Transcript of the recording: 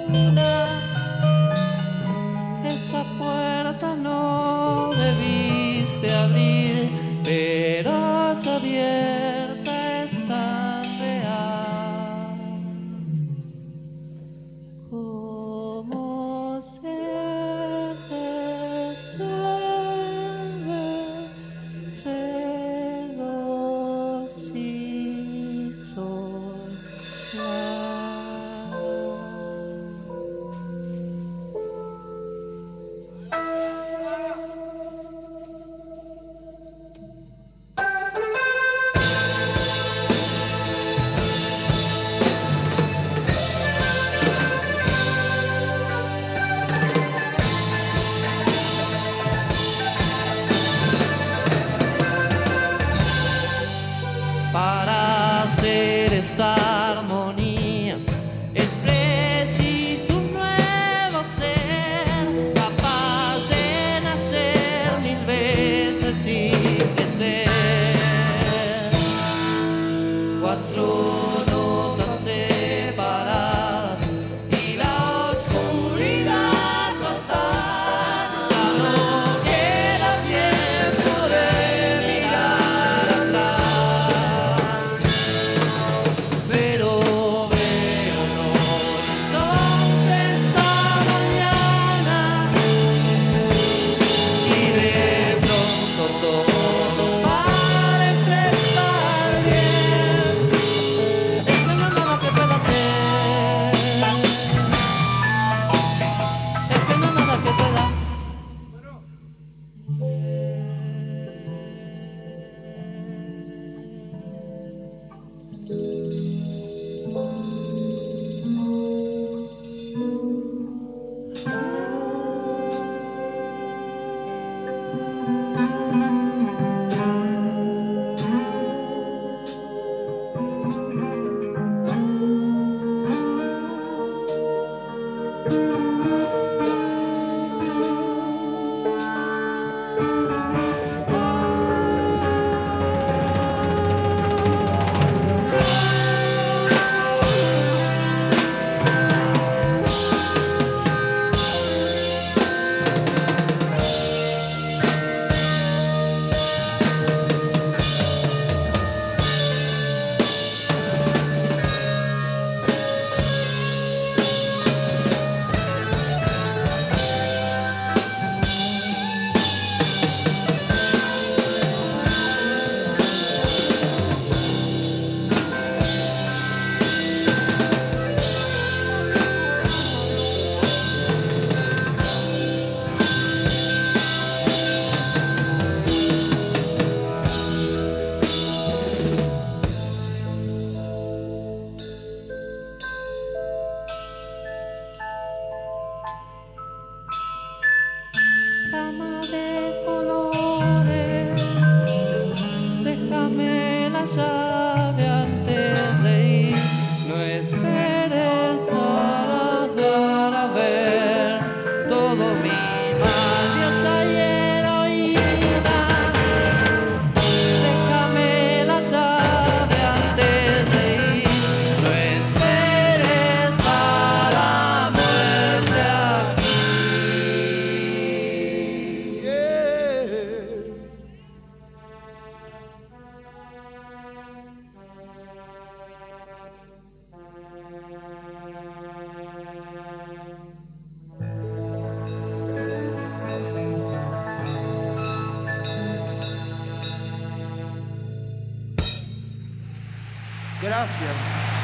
Esa puerta no debiste abrir, pero ya abierta está real. ¿Cómo se resuelve regocijo para hacer esta armonía es preciso un nuevo ser, capaz de nacer mil veces sin crecer. Cuatro notas separadas y la oscuridad total. Ya no queda tiempo de mirar atrás, pero veo un horizonte esta mañana y de pronto todo parece estar bien. Es que no hay nada que pueda hacer, es que no hay nada que pueda. Gama de colores, déjame la llave antes de ir. No esperes para ver todo mi maldiosa y heroína. Déjame la llave antes de ir. No esperes a la muerte aquí. Gracias.